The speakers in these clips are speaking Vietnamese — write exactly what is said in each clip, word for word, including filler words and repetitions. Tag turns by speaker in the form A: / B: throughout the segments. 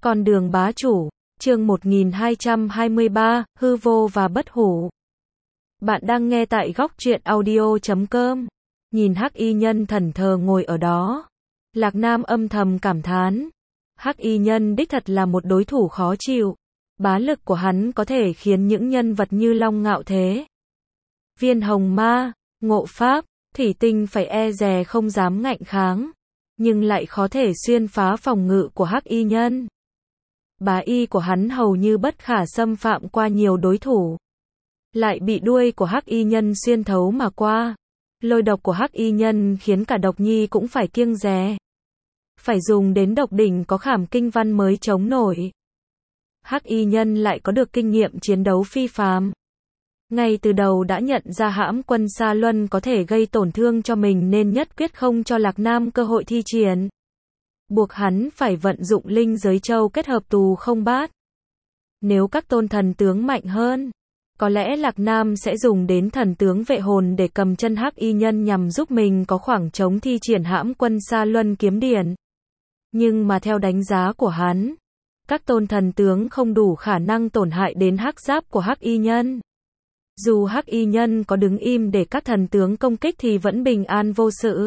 A: Con đường bá chủ, chương một nghìn hai trăm hai mươi ba, hư vô và bất hủ. Bạn đang nghe tại góc truyện audio chấm com. Nhìn hắc y nhân thần thờ ngồi ở đó, Lạc Nam âm thầm cảm thán. Hắc y nhân đích thật là một đối thủ khó chịu. Bá lực của hắn có thể khiến những nhân vật như Long Ngạo Thế, Viên Hồng Ma, Ngộ Pháp, Thủy Tinh phải e dè không dám ngạnh kháng, nhưng lại khó thể xuyên phá phòng ngự của hắc y nhân. Bá y của hắn hầu như bất khả xâm phạm qua nhiều đối thủ, lại bị đuôi của hắc y nhân xuyên thấu mà qua. Lôi độc của hắc y nhân khiến cả độc nhi cũng phải kiêng dè. Phải dùng đến độc đỉnh có khảm kinh văn mới chống nổi. Hắc y nhân lại có được kinh nghiệm chiến đấu phi phàm. Ngay từ đầu đã nhận ra hãm quân Sa Luân có thể gây tổn thương cho mình nên nhất quyết không cho Lạc Nam cơ hội thi triển. Buộc hắn phải vận dụng linh giới châu kết hợp tù không bát. Nếu các tôn thần tướng mạnh hơn, có lẽ Lạc Nam sẽ dùng đến thần tướng vệ hồn để cầm chân hắc y nhân nhằm giúp mình có khoảng trống thi triển hãm quân Sa Luân kiếm điển. Nhưng mà theo đánh giá của hắn, các tôn thần tướng không đủ khả năng tổn hại đến hắc giáp của hắc y nhân. Dù hắc y nhân có đứng im để các thần tướng công kích thì vẫn bình an vô sự.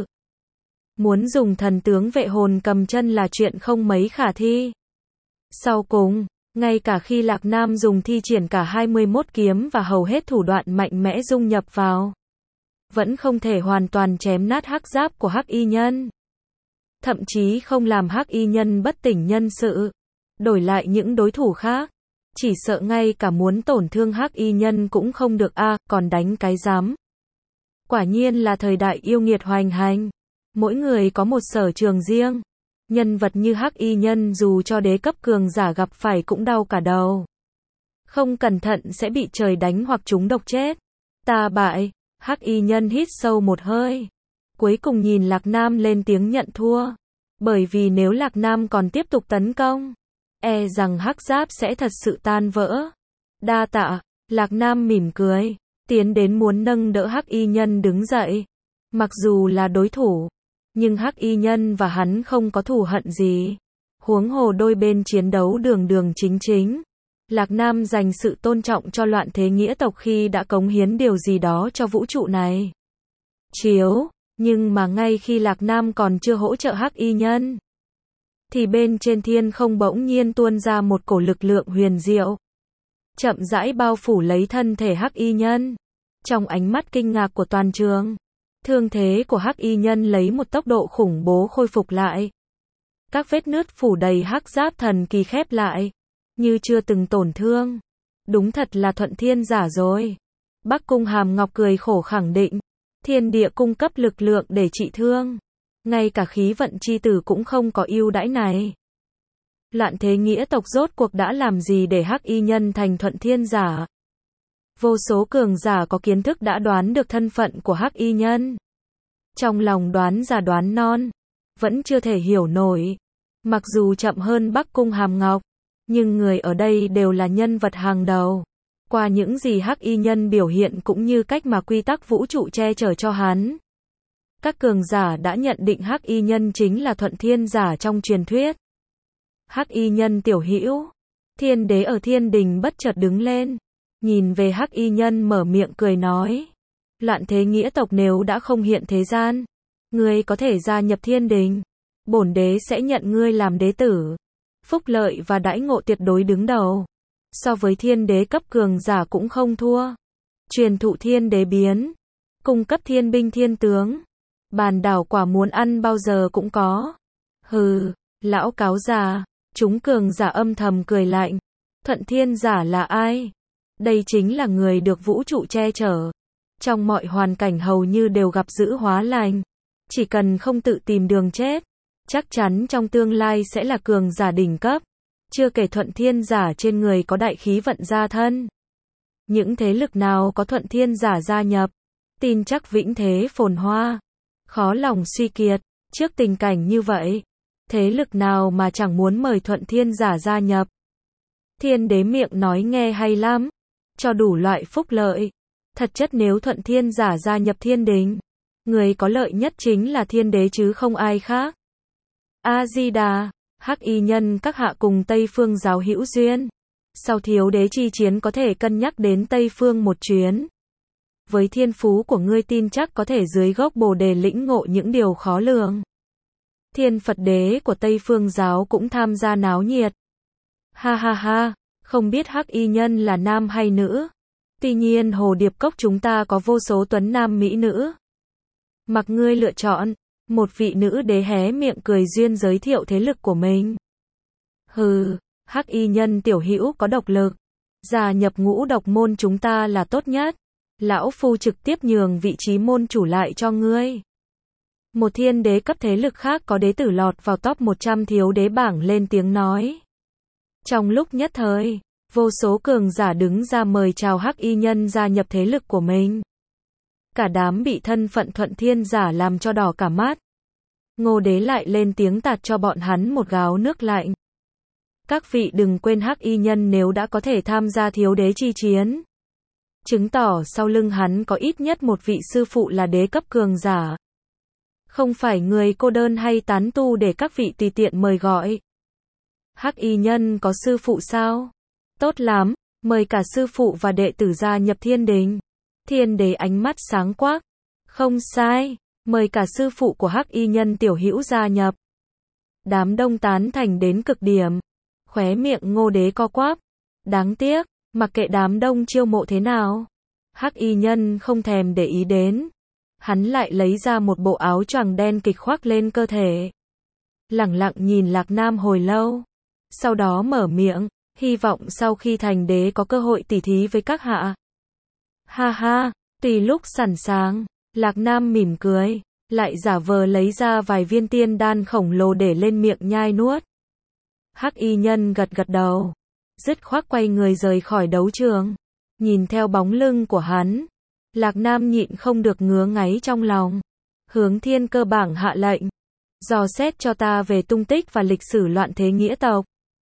A: Muốn dùng thần tướng vệ hồn cầm chân là chuyện không mấy khả thi. Sau cùng, ngay cả khi Lạc Nam dùng thi triển cả hai mươi mốt kiếm và hầu hết thủ đoạn mạnh mẽ dung nhập vào, vẫn không thể hoàn toàn chém nát hắc giáp của hắc y nhân. Thậm chí không làm hắc y nhân bất tỉnh nhân sự. Đổi lại những đối thủ khác, chỉ sợ ngay cả muốn tổn thương hắc y nhân cũng không được a, à, còn đánh cái dám. Quả nhiên là thời đại yêu nghiệt hoành hành. Mỗi người có một sở trường riêng. Nhân vật như hắc y nhân dù cho đế cấp cường giả gặp phải cũng đau cả đầu. Không cẩn thận sẽ bị trời đánh hoặc trúng độc chết. Ta bại. Hắc y nhân hít sâu một hơi. Cuối cùng nhìn Lạc Nam lên tiếng nhận thua. Bởi vì nếu Lạc Nam còn tiếp tục tấn công, e rằng hắc giáp sẽ thật sự tan vỡ. Đa tạ. Lạc Nam mỉm cười, tiến đến muốn nâng đỡ hắc y nhân đứng dậy. Mặc dù là đối thủ, nhưng hắc y nhân và hắn không có thù hận gì. Huống hồ đôi bên chiến đấu đường đường chính chính. Lạc Nam dành sự tôn trọng cho loạn thế nghĩa tộc khi đã cống hiến điều gì đó cho vũ trụ này. Chiếu, nhưng mà ngay khi Lạc Nam còn chưa hỗ trợ hắc y nhân, thì bên trên thiên không bỗng nhiên tuôn ra một cổ lực lượng huyền diệu, chậm rãi bao phủ lấy thân thể hắc y nhân. Trong ánh mắt kinh ngạc của toàn trường, thương thế của hắc y nhân lấy một tốc độ khủng bố khôi phục lại. Các vết nứt phủ đầy hắc giáp thần kỳ khép lại, như chưa từng tổn thương. Đúng thật là thuận thiên giả rồi. Bắc Cung Hàm Ngọc cười khổ khẳng định, thiên địa cung cấp lực lượng để trị thương. Ngay cả khí vận chi tử cũng không có ưu đãi này. Loạn thế nghĩa tộc rốt cuộc đã làm gì để hắc y nhân thành thuận thiên giả? Vô số cường giả có kiến thức đã đoán được thân phận của hắc y nhân. Trong lòng đoán già đoán non, vẫn chưa thể hiểu nổi. Mặc dù chậm hơn Bắc Cung Hàm Ngọc, nhưng người ở đây đều là nhân vật hàng đầu. Qua những gì hắc y nhân biểu hiện cũng như cách mà quy tắc vũ trụ che chở cho hắn, các cường giả đã nhận định hắc y nhân chính là thuận thiên giả trong truyền thuyết. Hắc y nhân tiểu hữu, thiên đế ở thiên đình bất chợt đứng lên, nhìn về hắc y nhân mở miệng cười nói, loạn thế nghĩa tộc nếu đã không hiện thế gian, ngươi có thể gia nhập thiên đình, bổn đế sẽ nhận ngươi làm đế tử. Phúc lợi và đãi ngộ tuyệt đối đứng đầu, so với thiên đế cấp cường giả cũng không thua. Truyền thụ thiên đế biến, cung cấp thiên binh thiên tướng, bàn đảo quả muốn ăn bao giờ cũng có. Hừ, lão cáo già. Chúng cường giả âm thầm cười lạnh. Thuận thiên giả là ai? Đây chính là người được vũ trụ che chở. Trong mọi hoàn cảnh hầu như đều gặp dữ hóa lành. Chỉ cần không tự tìm đường chết, chắc chắn trong tương lai sẽ là cường giả đỉnh cấp. Chưa kể thuận thiên giả trên người có đại khí vận gia thân. Những thế lực nào có thuận thiên giả gia nhập, tin chắc vĩnh thế phồn hoa. Khó lòng suy kiệt. Trước tình cảnh như vậy, thế lực nào mà chẳng muốn mời thuận thiên giả gia nhập. Thiên đế miệng nói nghe hay lắm, cho đủ loại phúc lợi. Thật chất nếu thuận thiên giả gia nhập thiên đình, người có lợi nhất chính là thiên đế chứ không ai khác. A Di Đà. Hắc y nhân các hạ cùng Tây Phương giáo hữu duyên. Sau thiếu đế chi chiến có thể cân nhắc đến Tây Phương một chuyến. Với thiên phú của ngươi tin chắc có thể dưới gốc bồ đề lĩnh ngộ những điều khó lường. Thiên Phật đế của Tây Phương giáo cũng tham gia náo nhiệt. Ha ha ha, không biết hắc y nhân là nam hay nữ. Tuy nhiên Hồ Điệp Cốc chúng ta có vô số tuấn nam mỹ nữ. Mặc ngươi lựa chọn. Một vị nữ đế hé miệng cười duyên giới thiệu thế lực của mình. Hừ, hắc y nhân tiểu hữu có độc lực. Gia nhập ngũ độc môn chúng ta là tốt nhất. Lão phu trực tiếp nhường vị trí môn chủ lại cho ngươi. Một thiên đế cấp thế lực khác có đế tử lọt vào top một trăm thiếu đế bảng lên tiếng nói. Trong lúc nhất thời, vô số cường giả đứng ra mời chào hắc y nhân gia nhập thế lực của mình. Cả đám bị thân phận thuận thiên giả làm cho đỏ cả mắt. Ngô đế lại lên tiếng tạt cho bọn hắn một gáo nước lạnh. Các vị đừng quên hắc y nhân nếu đã có thể tham gia thiếu đế chi chiến. Chứng tỏ sau lưng hắn có ít nhất một vị sư phụ là đế cấp cường giả. Không phải người cô đơn hay tán tu để các vị tùy tiện mời gọi. Hắc y nhân có sư phụ sao? Tốt lắm, mời cả sư phụ và đệ tử gia nhập thiên đình. Thiên đế ánh mắt sáng quắc. Không sai, mời cả sư phụ của hắc y nhân tiểu hữu gia nhập. Đám đông tán thành đến cực điểm. Khóe miệng Ngô đế co quắp. Đáng tiếc, mặc kệ đám đông chiêu mộ thế nào. Hắc y nhân không thèm để ý đến. Hắn lại lấy ra một bộ áo choàng đen kịch khoác lên cơ thể. Lẳng lặng nhìn Lạc Nam hồi lâu. Sau đó mở miệng, hy vọng sau khi thành đế có cơ hội tỉ thí với các hạ. Ha ha, tùy lúc sẵn sàng, Lạc Nam mỉm cười, lại giả vờ lấy ra vài viên tiên đan khổng lồ để lên miệng nhai nuốt. Hắc y nhân gật gật đầu, dứt khoát quay người rời khỏi đấu trường. Nhìn theo bóng lưng của hắn, Lạc Nam nhịn không được ngứa ngáy trong lòng. Hướng thiên cơ bảng hạ lệnh, dò xét cho ta về tung tích và lịch sử loạn thế nghĩa tộc.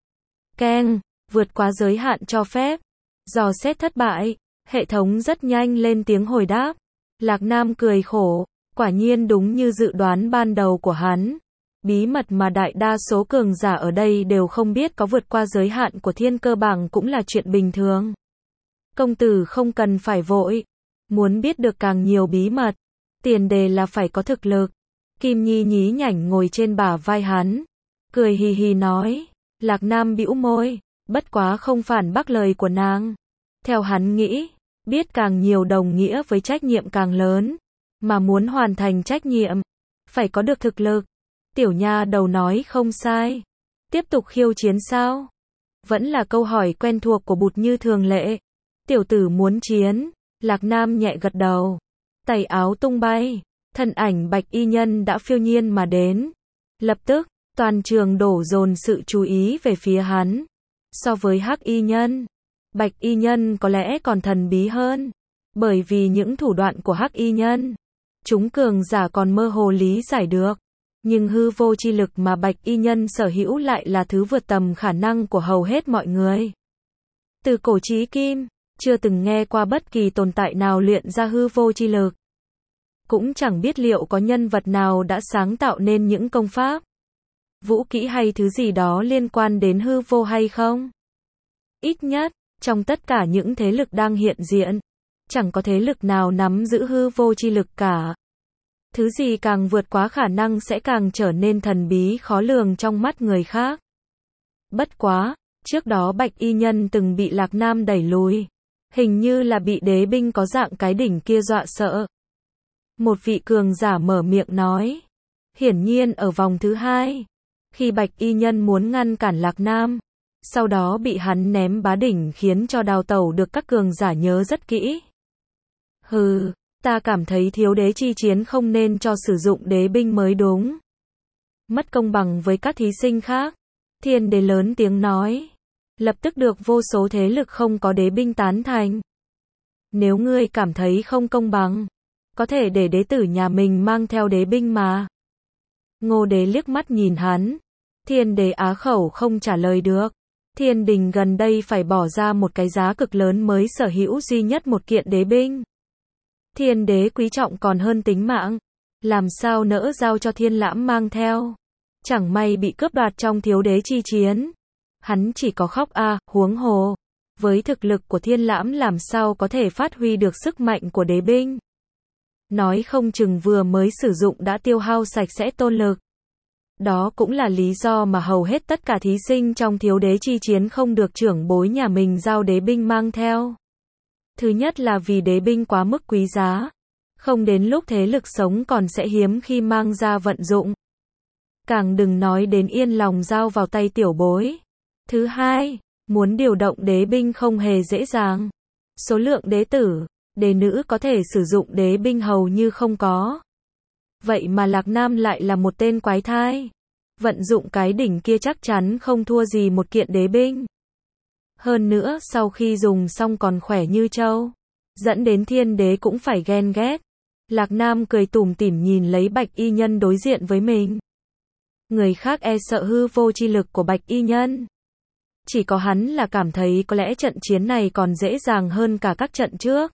A: Keng, vượt quá giới hạn cho phép. Dò xét thất bại. Hệ thống rất nhanh lên tiếng hồi đáp. Lạc Nam cười khổ, quả nhiên đúng như dự đoán ban đầu của hắn. Bí mật mà đại đa số cường giả ở đây đều không biết có vượt qua giới hạn của thiên cơ bảng cũng là chuyện bình thường. Công tử không cần phải vội. Muốn biết được càng nhiều bí mật, tiền đề là phải có thực lực. Kim Nhi nhí nhảnh ngồi trên bả vai hắn, cười hì hì nói. Lạc Nam bĩu môi, bất quá không phản bác lời của nàng. Theo hắn nghĩ, biết càng nhiều đồng nghĩa với trách nhiệm càng lớn, mà muốn hoàn thành trách nhiệm, phải có được thực lực. Tiểu nha đầu nói không sai. Tiếp tục khiêu chiến sao? Vẫn là câu hỏi quen thuộc của Bụt như thường lệ. Tiểu tử muốn chiến. Lạc Nam nhẹ gật đầu. Tay áo tung bay, thân ảnh bạch y nhân đã phiêu nhiên mà đến. Lập tức, toàn trường đổ dồn sự chú ý về phía hắn. So với hắc y nhân, bạch y nhân có lẽ còn thần bí hơn. Bởi vì những thủ đoạn của hắc y nhân, chúng cường giả còn mơ hồ lý giải được. Nhưng hư vô chi lực mà bạch y nhân sở hữu lại là thứ vượt tầm khả năng của hầu hết mọi người. Từ cổ chí kim, chưa từng nghe qua bất kỳ tồn tại nào luyện ra hư vô chi lực. Cũng chẳng biết liệu có nhân vật nào đã sáng tạo nên những công pháp, vũ kỹ hay thứ gì đó liên quan đến hư vô hay không. Ít nhất, trong tất cả những thế lực đang hiện diện, chẳng có thế lực nào nắm giữ hư vô chi lực cả. Thứ gì càng vượt quá khả năng sẽ càng trở nên thần bí khó lường trong mắt người khác. Bất quá, trước đó bạch y nhân từng bị Lạc Nam đẩy lùi. Hình như là bị đế binh có dạng cái đỉnh kia dọa sợ. Một vị cường giả mở miệng nói. Hiển nhiên ở vòng thứ hai, khi bạch y nhân muốn ngăn cản Lạc Nam, sau đó bị hắn ném bá đỉnh khiến cho đào tẩu được các cường giả nhớ rất kỹ. Hừ, ta cảm thấy thiếu đế chi chiến không nên cho sử dụng đế binh mới đúng. Mất công bằng với các thí sinh khác. Thiên đế lớn tiếng nói. Lập tức được vô số thế lực không có đế binh tán thành. Nếu ngươi cảm thấy không công bằng, có thể để đế tử nhà mình mang theo đế binh mà. Ngô đế liếc mắt nhìn hắn. Thiên đế á khẩu không trả lời được. Thiên đình gần đây phải bỏ ra một cái giá cực lớn mới sở hữu duy nhất một kiện đế binh. Thiên đế quý trọng còn hơn tính mạng. Làm sao nỡ giao cho thiên lãm mang theo. Chẳng may bị cướp đoạt trong thiếu đế chi chiến. Hắn chỉ có khóc a, à, huống hồ. Với thực lực của Thiên Lãm làm sao có thể phát huy được sức mạnh của đế binh. Nói không chừng vừa mới sử dụng đã tiêu hao sạch sẽ tôn lực. Đó cũng là lý do mà hầu hết tất cả thí sinh trong thiếu đế chi chiến không được trưởng bối nhà mình giao đế binh mang theo. Thứ nhất là vì đế binh quá mức quý giá. Không đến lúc thế lực sống còn sẽ hiếm khi mang ra vận dụng. Càng đừng nói đến yên lòng giao vào tay tiểu bối. Thứ hai, muốn điều động đế binh không hề dễ dàng. Số lượng đế tử, đế nữ có thể sử dụng đế binh hầu như không có. Vậy mà Lạc Nam lại là một tên quái thai. Vận dụng cái đỉnh kia chắc chắn không thua gì một kiện đế binh. Hơn nữa sau khi dùng xong còn khỏe như trâu. Dẫn đến thiên đế cũng phải ghen ghét. Lạc Nam cười tủm tỉm nhìn lấy Bạch Y Nhân đối diện với mình. Người khác e sợ hư vô chi lực của Bạch Y Nhân. Chỉ có hắn là cảm thấy có lẽ trận chiến này còn dễ dàng hơn cả các trận trước.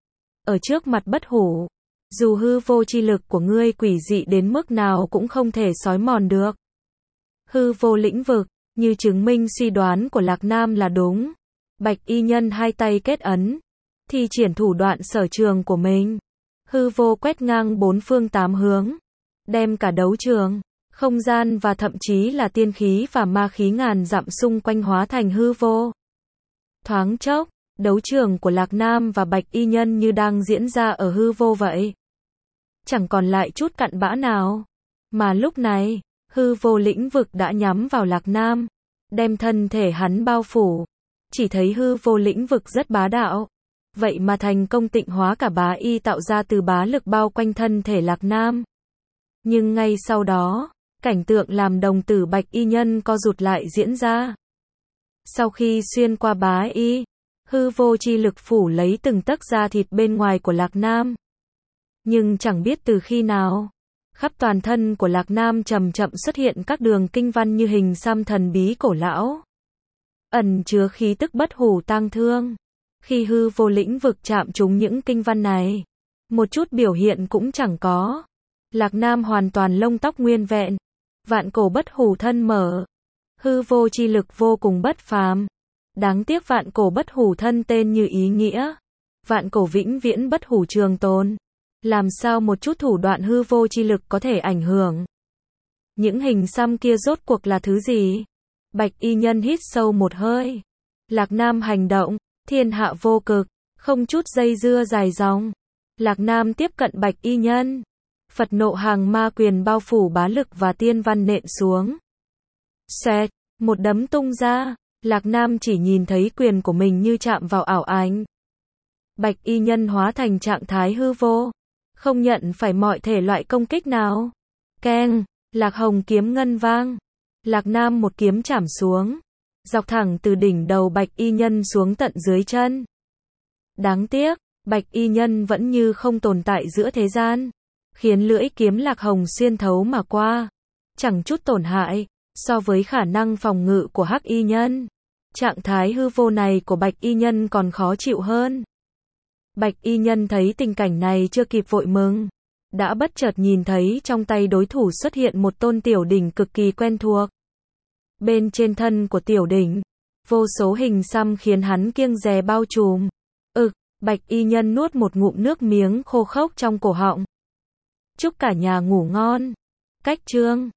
A: Ở trước mặt Bất Hủ, dù hư vô chi lực của ngươi quỷ dị đến mức nào cũng không thể xói mòn được. Hư vô lĩnh vực, như chứng minh suy đoán của Lạc Nam là đúng. Bạch Y Nhân hai tay kết ấn, thi triển thủ đoạn sở trường của mình. Hư vô quét ngang bốn phương tám hướng, đem cả đấu trường, không gian và thậm chí là tiên khí và ma khí ngàn dặm xung quanh hóa thành hư vô. Thoáng chốc, đấu trường của Lạc Nam và Bạch Y Nhân như đang diễn ra ở hư vô vậy. Chẳng còn lại chút cặn bã nào. Mà lúc này, hư vô lĩnh vực đã nhắm vào Lạc Nam, đem thân thể hắn bao phủ. Chỉ thấy hư vô lĩnh vực rất bá đạo. Vậy mà thành công tịnh hóa cả bá y tạo ra từ bá lực bao quanh thân thể Lạc Nam. Nhưng ngay sau đó, cảnh tượng làm đồng tử Bạch Y Nhân co rụt lại diễn ra. Sau khi xuyên qua bá y, hư vô chi lực phủ lấy từng tấc da thịt bên ngoài của Lạc Nam. Nhưng chẳng biết từ khi nào, khắp toàn thân của Lạc Nam chậm chậm xuất hiện các đường kinh văn như hình xăm thần bí cổ lão. Ẩn chứa khí tức bất hủ tang thương. Khi hư vô lĩnh vực chạm trúng những kinh văn này, một chút biểu hiện cũng chẳng có. Lạc Nam hoàn toàn lông tóc nguyên vẹn, vạn cổ bất hủ thân mở. Hư vô chi lực vô cùng bất phàm. Đáng tiếc vạn cổ bất hủ thân tên như ý nghĩa. Vạn cổ vĩnh viễn bất hủ trường tồn. Làm sao một chút thủ đoạn hư vô chi lực có thể ảnh hưởng? Những hình xăm kia rốt cuộc là thứ gì? Bạch Y Nhân hít sâu một hơi. Lạc Nam hành động, thiên hạ vô cực, không chút dây dưa dài dòng. Lạc Nam tiếp cận Bạch Y Nhân. Phật nộ hàng ma quyền bao phủ bá lực và tiên văn nện xuống. Xoẹt, một đấm tung ra. Lạc Nam chỉ nhìn thấy quyền của mình như chạm vào ảo ảnh. Bạch Y Nhân hóa thành trạng thái hư vô, không nhận phải mọi thể loại công kích nào. Keng, Lạc Hồng kiếm ngân vang. Lạc Nam một kiếm chảm xuống, dọc thẳng từ đỉnh đầu Bạch Y Nhân xuống tận dưới chân. Đáng tiếc, Bạch Y Nhân vẫn như không tồn tại giữa thế gian, khiến lưỡi kiếm Lạc Hồng xuyên thấu mà qua, chẳng chút tổn hại. So với khả năng phòng ngự của Hắc Y Nhân, trạng thái hư vô này của Bạch Y Nhân còn khó chịu hơn. Bạch Y Nhân thấy tình cảnh này chưa kịp vội mừng, đã bất chợt nhìn thấy trong tay đối thủ xuất hiện một tôn tiểu đỉnh cực kỳ quen thuộc. Bên trên thân của tiểu đỉnh, vô số hình xăm khiến hắn kiêng dè bao trùm. Ực, Bạch Y Nhân nuốt một ngụm nước miếng khô khốc trong cổ họng. Chúc cả nhà ngủ ngon. Cách chương